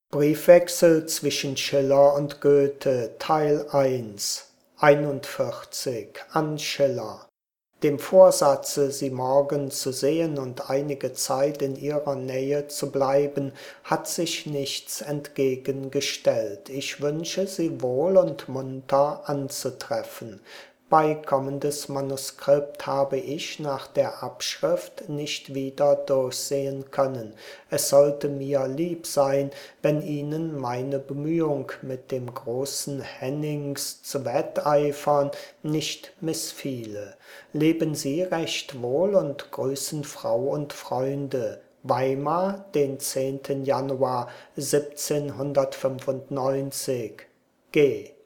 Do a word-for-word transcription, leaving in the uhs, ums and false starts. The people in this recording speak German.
Briefwechsel zwischen Schiller und Goethe, Teil eins, einundvierzig, an Schiller. Dem Vorsatze, Sie morgen zu sehen und einige Zeit in Ihrer Nähe zu bleiben, hat sich nichts entgegengestellt. Ich wünsche, Sie wohl und munter anzutreffen. Beikommendes Manuskript habe ich nach der Abschrift nicht wieder durchsehen können. Es sollte mir lieb sein, wenn Ihnen meine Bemühung, mit dem großen Hennings zu wetteifern, nicht missfiele. Leben Sie recht wohl und grüßen Frau und Freunde. Weimar, den zehnten Januar siebzehnhundertfünfundneunzig. G